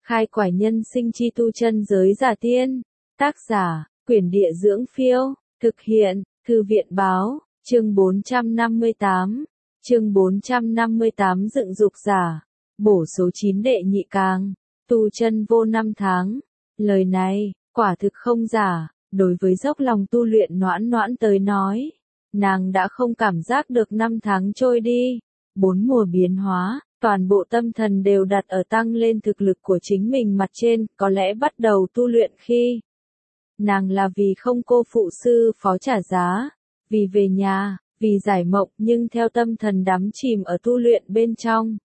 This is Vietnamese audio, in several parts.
Khai quải nhân sinh chi tu chân giới giả tiên. Tác giả, Quyển Địa Dưỡng Phiêu. Thực hiện, Thư viện Báo. Chương 458. Chương 458 dựng dục giả. Bổ số 9 đệ nhị càng. Tu chân vô 5 tháng. Lời này, quả thực không giả. Đối với dốc lòng tu luyện Noãn Noãn tới nói, nàng đã không cảm giác được 5 tháng trôi đi. 4 mùa biến hóa, toàn bộ tâm thần đều đặt ở tăng lên thực lực của chính mình mặt trên, có lẽ bắt đầu tu luyện khi nàng là vì không cô phụ sư phó trả giá, vì về nhà, vì giải mộng, nhưng theo tâm thần đắm chìm ở tu luyện bên trong.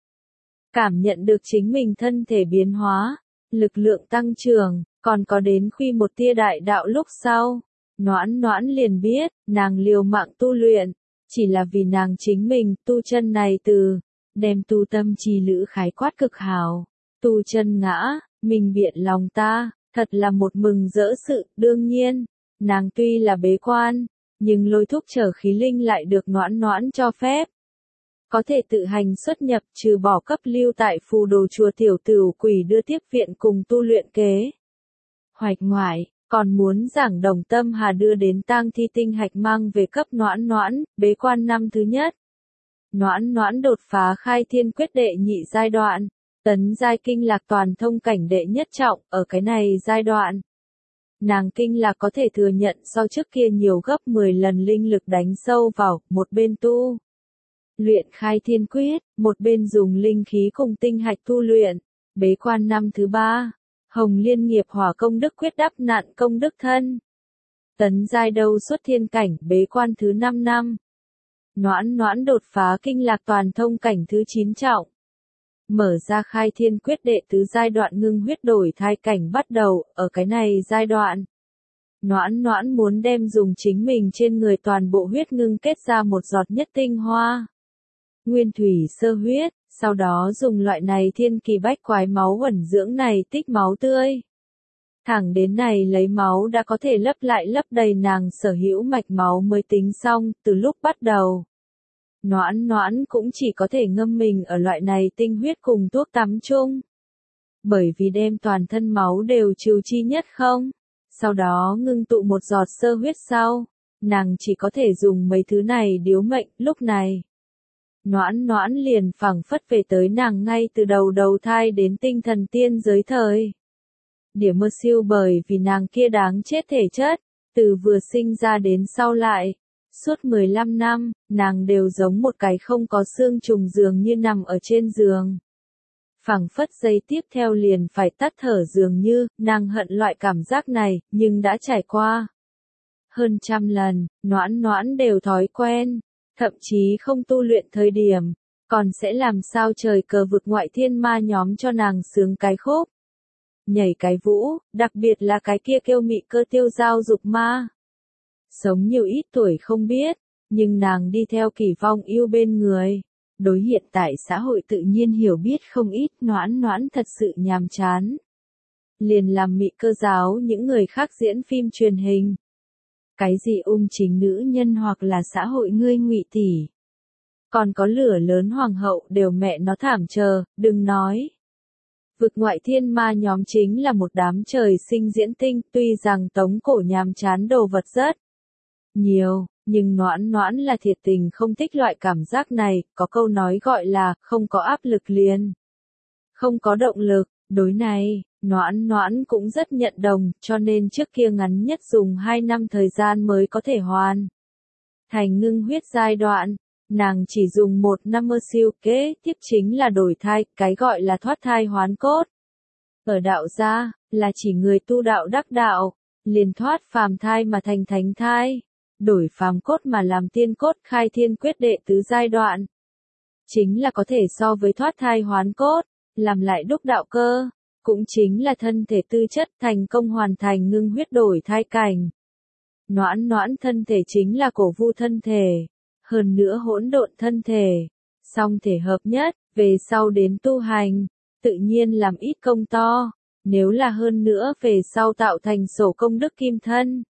Cảm nhận được chính mình thân thể biến hóa, lực lượng tăng trưởng, còn có đến khuy một tia đại đạo lúc sau. Noãn Noãn liền biết, nàng liều mạng tu luyện, chỉ là vì nàng chính mình, tu chân này từ, đem tu tâm trì lữ khái quát cực hảo. Tu chân ngã, mình biện lòng ta, thật là một mừng rỡ sự, đương nhiên, nàng tuy là bế quan, nhưng lôi thúc trở khí linh lại được Noãn Noãn cho phép. Có thể tự hành xuất nhập trừ bỏ cấp lưu tại phù đồ chùa tiểu tửu quỷ đưa tiếp viện cùng tu luyện kế hoạch ngoại, còn muốn giảng đồng tâm hà đưa đến tang thi tinh hạch mang về cấp Noãn Noãn, bế quan năm thứ nhất. Noãn Noãn đột phá khai thiên quyết đệ nhị giai đoạn, tấn giai kinh lạc toàn thông cảnh đệ nhất trọng, ở cái này giai đoạn. Nàng kinh lạc có thể thừa nhận so trước kia nhiều gấp 10 lần linh lực đánh sâu vào, một bên tu luyện khai thiên quyết, một bên dùng linh khí cùng tinh hạch tu luyện, bế quan năm thứ ba. Hồng Liên nghiệp hỏa công đức quyết đắp nạn công đức thân. Tấn giai đâu xuất thiên cảnh, bế quan thứ 5 năm. Noãn Noãn đột phá kinh lạc toàn thông cảnh thứ 9 trọng. Mở ra khai thiên quyết đệ tứ giai đoạn ngưng huyết đổi thai cảnh bắt đầu, ở cái này giai đoạn. Noãn Noãn muốn đem dùng chính mình trên người toàn bộ huyết ngưng kết ra một giọt nhất tinh hoa. Nguyên thủy sơ huyết, sau đó dùng loại này thiên kỳ bách quái máu ẩn dưỡng này tích máu tươi. Thẳng đến này lấy máu đã có thể lấp lại lấp đầy nàng sở hữu mạch máu mới tính xong, từ lúc bắt đầu. Noãn Noãn cũng chỉ có thể ngâm mình ở loại này tinh huyết cùng thuốc tắm chung. Bởi vì đem toàn thân máu đều trừ chi nhất không. Sau đó ngưng tụ một giọt sơ huyết sau, nàng chỉ có thể dùng mấy thứ này điếu mệnh, lúc này. Noãn Noãn liền phảng phất về tới nàng ngay từ đầu thai đến tinh thần tiên giới thời. Địa mơ siêu bởi vì nàng kia đáng chết thể chất, từ vừa sinh ra đến sau lại. Suốt 15 năm, nàng đều giống một cái không có xương trùng dường như nằm ở trên giường. Phảng phất giây tiếp theo liền phải tắt thở dường như, nàng hận loại cảm giác này, nhưng đã trải qua. Hơn trăm lần, Noãn Noãn đều thói quen. Thậm chí không tu luyện thời điểm, còn sẽ làm sao trời cờ vực ngoại thiên ma nhóm cho nàng sướng cái khúc. Nhảy cái vũ, đặc biệt là cái kia kêu mị cơ tiêu giao dục ma. Sống nhiều ít tuổi không biết, nhưng nàng đi theo kỳ vong yêu bên người. Đối hiện tại xã hội tự nhiên hiểu biết không ít. Noãn Noãn thật sự nhàm chán. Liền làm mị cơ giáo những người khác diễn phim truyền hình. Cái gì chính nữ nhân hoặc là xã hội ngươi ngụy tỷ. Còn có lửa lớn hoàng hậu đều mẹ nó thảm chờ, đừng nói. Vực ngoại thiên ma nhóm chính là một đám trời sinh diễn tinh, tuy rằng tống cổ nhàm chán đồ vật rất nhiều, nhưng Noãn Noãn là thiệt tình không thích loại cảm giác này, có câu nói gọi là, không có áp lực liền. Không có động lực, đối này. Noãn Noãn cũng rất nhận đồng, cho nên trước kia ngắn nhất dùng 2 năm thời gian mới có thể hoàn thành ngưng huyết giai đoạn. Nàng chỉ dùng 1 năm mơ siêu kế tiếp chính là đổi thai, cái gọi là thoát thai hoán cốt. Ở đạo gia, là chỉ người tu đạo đắc đạo, liền thoát phàm thai mà thành thánh thai, đổi phàm cốt mà làm tiên cốt khai thiên quyết đệ tứ giai đoạn. Chính là có thể so với thoát thai hoán cốt, làm lại đúc đạo cơ. Cũng chính là thân thể tư chất thành công hoàn thành ngưng huyết đổi thai cảnh. Noãn Noãn thân thể chính là cổ vu thân thể, hơn nữa hỗn độn thân thể, song thể hợp nhất, về sau đến tu hành, tự nhiên làm ít công to, nếu là hơn nữa về sau tạo thành sổ công đức kim thân.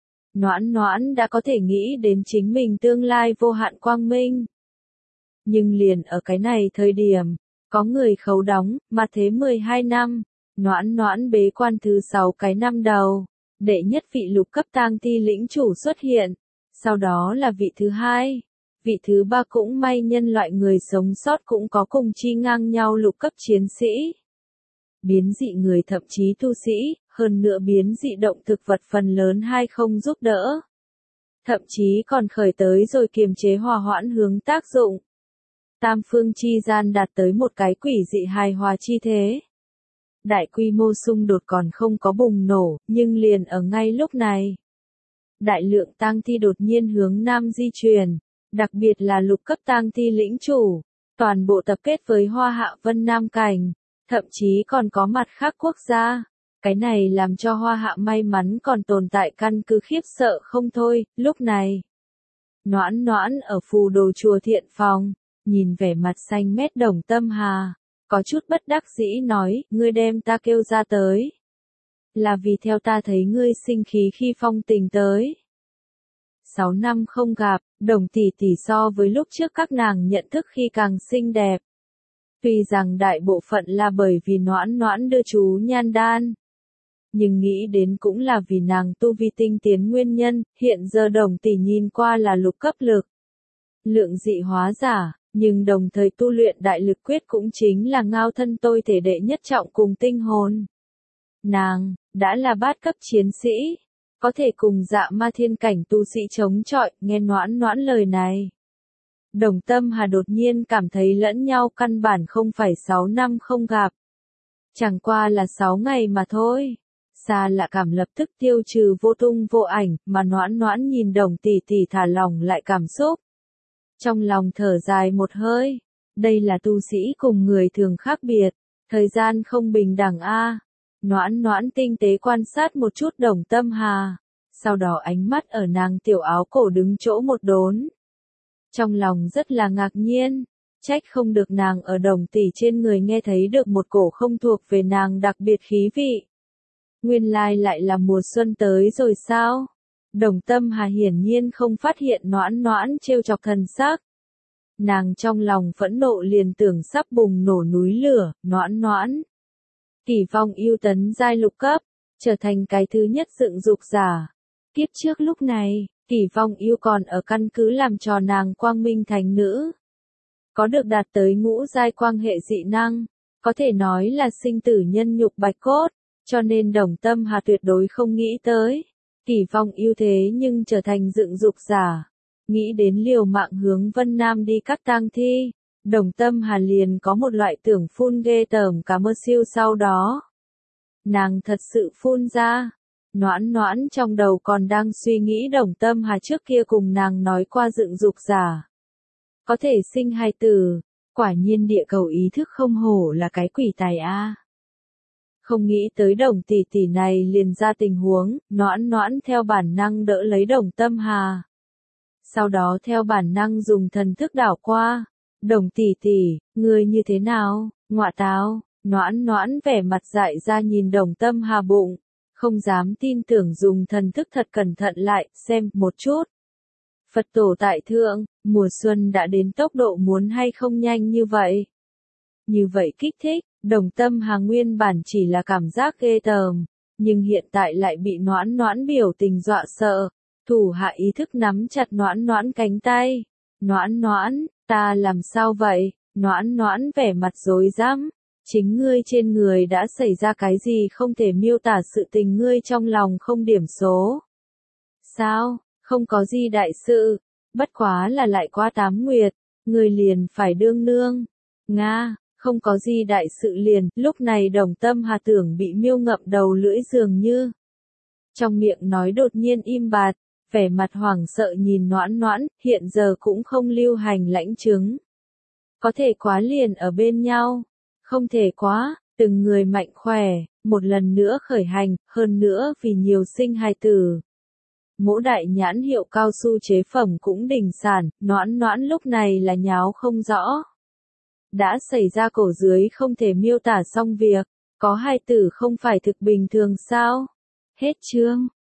Noãn Noãn đã có thể nghĩ đến chính mình tương lai vô hạn quang minh. Nhưng liền ở cái này thời điểm, có người khấu đóng, mà thế 12 năm. Noãn Noãn bế quan thứ 6 cái năm đầu, đệ nhất vị lục cấp tang thi lĩnh chủ xuất hiện, sau đó là vị thứ 2, vị thứ 3 cũng may nhân loại người sống sót cũng có cùng chi ngang nhau lục cấp chiến sĩ. Biến dị người thậm chí tu sĩ, hơn nữa biến dị động thực vật phần lớn hay không giúp đỡ. Thậm chí còn khởi tới rồi kiềm chế hòa hoãn hướng tác dụng. Tam phương chi gian đạt tới một cái quỷ dị hài hòa chi thế. Đại quy mô xung đột còn không có bùng nổ, nhưng liền ở ngay lúc này. Đại lượng tang thi đột nhiên hướng nam di chuyển, đặc biệt là lục cấp tang thi lĩnh chủ, toàn bộ tập kết với Hoa Hạ Vân Nam Cảnh, thậm chí còn có mặt khác quốc gia. Cái này làm cho Hoa Hạ may mắn còn tồn tại căn cứ khiếp sợ không thôi, lúc này. Noãn Noãn ở phù đồ chùa Thiện Phòng, nhìn vẻ mặt xanh mét Đồng Tâm Hà, có chút bất đắc dĩ nói, ngươi đem ta kêu ra tới. Là vì theo ta thấy ngươi sinh khí khi phong tình tới. 6 năm không gặp, Đồng tỷ tỷ so với lúc trước các nàng nhận thức khi càng xinh đẹp. Tuy rằng đại bộ phận là bởi vì Noãn Noãn đưa chú nhan đan. Nhưng nghĩ đến cũng là vì nàng tu vi tinh tiến nguyên nhân, hiện giờ Đồng tỷ nhìn qua là lục cấp lực. Lượng dị hóa giả, nhưng đồng thời tu luyện đại lực quyết cũng chính là ngao thân tôi thể đệ nhất trọng cùng tinh hồn. Nàng, đã là bát cấp chiến sĩ, có thể cùng dạ ma thiên cảnh tu sĩ chống chọi, nghe Noãn Noãn lời này. Đồng Tâm Hà đột nhiên cảm thấy lẫn nhau căn bản không phải 6 năm không gặp. Chẳng qua là 6 ngày mà thôi. Xa lạ cảm lập tức tiêu trừ vô tung vô ảnh, mà Noãn Noãn nhìn Đồng tỷ tỷ thả lòng lại cảm xúc. Trong lòng thở dài một hơi, đây là tu sĩ cùng người thường khác biệt, thời gian không bình đẳng a. Noãn Noãn tinh tế quan sát một chút Đồng Tâm Hà, sau đó ánh mắt ở nàng tiểu áo cổ đứng chỗ một đốn. Trong lòng rất là ngạc nhiên, trách không được nàng ở Đồng tỷ trên người nghe thấy được một cổ không thuộc về nàng đặc biệt khí vị. Nguyên lai lại là mùa xuân tới rồi sao? Đồng Tâm Hà hiển nhiên không phát hiện Noãn Noãn trêu chọc thần sắc. Nàng trong lòng phẫn nộ liền tưởng sắp bùng nổ núi lửa, Noãn Noãn. Kỳ vong yêu tấn giai lục cấp, trở thành cái thứ nhất dựng dục giả. Kiếp trước lúc này, Kỳ vong yêu còn ở căn cứ làm trò nàng quang minh thánh nữ. Có được đạt tới ngũ giai quang hệ dị năng, có thể nói là sinh tử nhân nhục bạch cốt, cho nên Đồng Tâm Hà tuyệt đối không nghĩ tới. Kỳ vong yêu thế nhưng trở thành dựng dục giả. Nghĩ đến liều mạng hướng Vân Nam đi các tang thi, Đồng Tâm Hà liền có một loại tưởng phun ghê tởm cả mơ siêu sau đó. Nàng thật sự phun ra. Noãn Noãn trong đầu còn đang suy nghĩ Đồng Tâm Hà trước kia cùng nàng nói qua dựng dục giả. Có thể sinh hài tử, quả nhiên địa cầu ý thức không hổ là cái quỷ tài a. Không nghĩ tới Đồng tỷ tỷ này liền ra tình huống, Noãn Noãn theo bản năng đỡ lấy Đồng Tâm Hà. Sau đó theo bản năng dùng thần thức đảo qua. Đồng tỷ tỷ, ngươi như thế nào, ngọa táo, Noãn Noãn vẻ mặt dại ra nhìn Đồng Tâm Hà bụng, không dám tin tưởng dùng thần thức thật cẩn thận lại, xem một chút. Phật tổ tại thượng, mùa xuân đã đến tốc độ muốn hay không nhanh như vậy. Như vậy kích thích, Đồng Tâm Hà nguyên bản chỉ là cảm giác ghê tởm, nhưng hiện tại lại bị Noãn Noãn biểu tình dọa sợ. Thủ hạ ý thức nắm chặt Noãn Noãn cánh tay. Noãn Noãn, ta làm sao vậy? Noãn Noãn vẻ mặt rối rắm. Chính ngươi trên người đã xảy ra cái gì không thể miêu tả sự tình ngươi trong lòng không điểm số. Sao, không có gì đại sự, bất quá là lại qua 8 nguyệt, ngươi liền phải đương nương. Nga, không có gì đại sự liền, lúc này Đồng Tâm Hà tưởng bị miêu ngậm đầu lưỡi dường như. Trong miệng nói đột nhiên im bặt. Vẻ mặt hoảng sợ nhìn Noãn Noãn, hiện giờ cũng không lưu hành lãnh chứng. Có thể quá liền ở bên nhau, không thể quá, từng người mạnh khỏe, một lần nữa khởi hành, hơn nữa vì nhiều sinh hài tử. Mỗi đại nhãn hiệu cao su chế phẩm cũng đình sản, Noãn Noãn lúc này là nháo không rõ. Đã xảy ra cổ dưới không thể miêu tả xong việc, có hài tử không phải thực bình thường sao? Hết chương.